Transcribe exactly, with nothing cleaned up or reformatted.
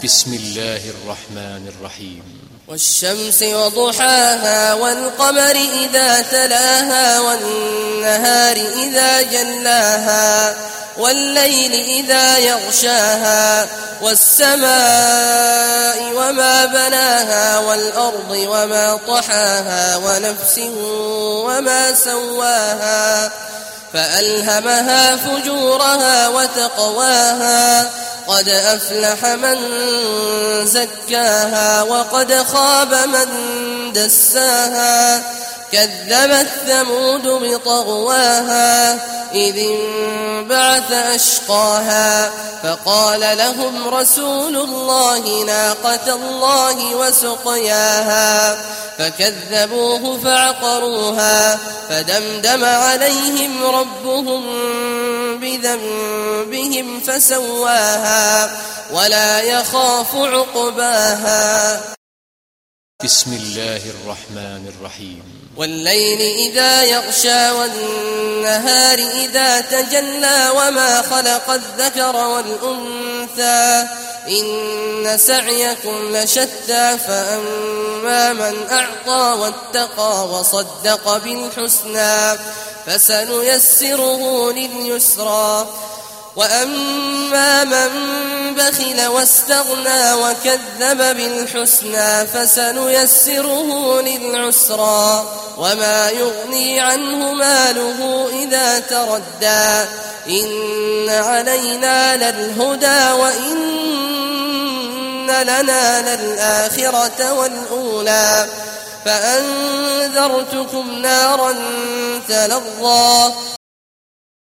بسم الله الرحمن الرحيم. والشمس وضحاها والقمر إذا تلاها والنهار إذا جلاها والليل إذا يغشاها والسماء وما بناها والأرض وما طحاها ونفس وما سواها فألهمها فجورها وتقواها قد أفلح من زكاها وقد خاب من دساها كذبت ثمود بطغواها إذ انبعث أشقاها فقال لهم رسول الله ناقة الله وسقياها فكذبوه فعقروها فدمدم عليهم ربهم بذنبهم فسواها ولا يخاف عقباها. بسم الله الرحمن الرحيم. والليل إذا يغشى والنهار إذا تجلى وما خلق الذكر والأنثى إن سعيكم لشتى فأما من أعطى واتقى وصدق بالحسنى فسنيسره لليسرى وأما من بخل واستغنى وكذب بالحسنى فسنيسره للعسرى وما يغني عنه ماله إذا تردى إن علينا للهدى وإن لنا للآخرة والأولى فأنذرتكم نارا تلظى